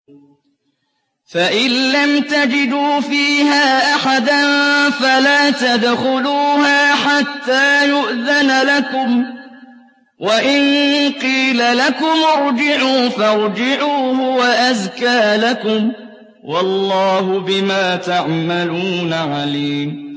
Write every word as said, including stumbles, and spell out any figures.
فَإِن لَّمْ تَجِدُوا فِيهَا أَحَدًا فَلَا تَدْخُلُوهَا حَتَّىٰ يُؤْذَنَ لَكُمْ ۖ وَإِن قِيلَ لَكُمُ ارْجِعُوا فَارْجِعُوا هُوَ أَزْكَىٰ لَكُمْ ۚ وَاللَّهُ بِمَا تَعْمَلُونَ عَلِيمٌ